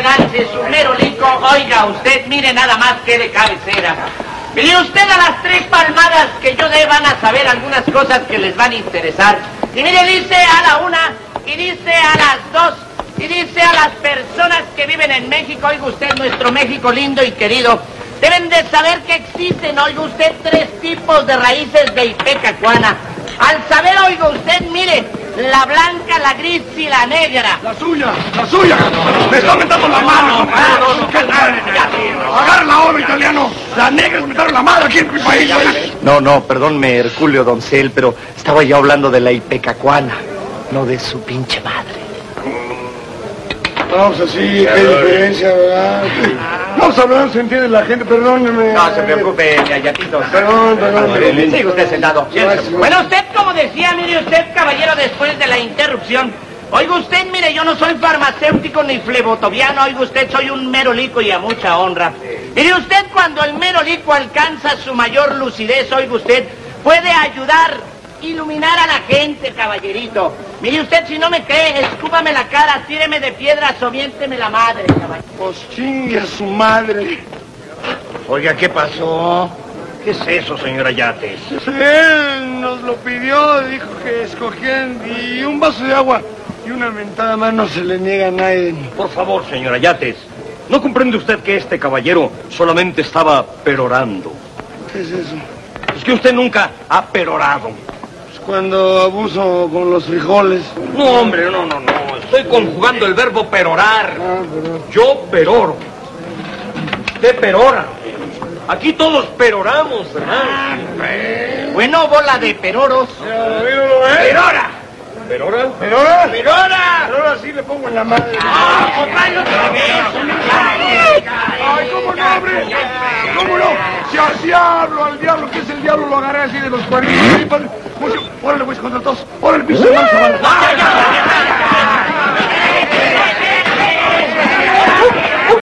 alcance, su merolico. Oiga usted, mire nada más que de cabecera. Mire usted, a las 3 palmadas que yo dé van a saber algunas cosas que les van a interesar. Y mire, dice a la 1, y dice a las 2, y dice a las personas que viven en México, oiga usted, nuestro México lindo y querido, deben de saber que existen, oiga usted, 3 tipos de raíces de ipecacuana. Al saber, oiga usted, mire, la blanca, la gris y la negra. ¡La suya! ¡Me está metiendo la mano! ¡Agarra la obra, italiano! ¡Las negras me metieron la mano aquí en mi país! No, perdónme, Herculeo Doncel, pero estaba yo hablando de la ipecacuana, no de su pinche madre. Vamos así, qué diferencia, ¿verdad? Vamos a hablar, se entiende la gente, perdóneme. No se preocupe, Ayatito. Perdón. Sigue usted sentado. Bueno, usted, como decía, mire usted, caballero, después de la interrupción, oiga usted, mire, yo no soy farmacéutico ni flebotoviano, oiga usted, soy un merolico y a mucha honra. Mire usted, cuando el merolico alcanza su mayor lucidez, oiga usted, puede ayudar, iluminar a la gente, caballerito. Mire usted, si no me cree, escúpame la cara, tíreme de piedras o miénteme la madre, caballero. Pues chingue a su madre. Oiga, ¿qué pasó? ¿Qué es eso, señora Yates? Él nos lo pidió, dijo que escogían y un vaso de agua y una mentada más no se le niega a nadie. Por favor, señora Yates, ¿no comprende usted que este caballero solamente estaba perorando? ¿Qué es eso? Es que usted nunca ha perorado. Cuando abuso con los frijoles. No, hombre, no. Estoy conjugando el verbo perorar. Yo peroro. Usted perora. Aquí todos peroramos, ¿verdad? Bueno, bola de peroros. ¡Perora! ¿Perora? ¡Perora! Ahora sí le pongo en la madre. ¡Ay, otra vez! ¡Ay, cómo no, hombre! ¿Cómo no? Si así hablo al diablo, ¿qué es el diablo? Lo agarré así de los cuernos. Órale, pues, contra todos. Órale, piso de manza,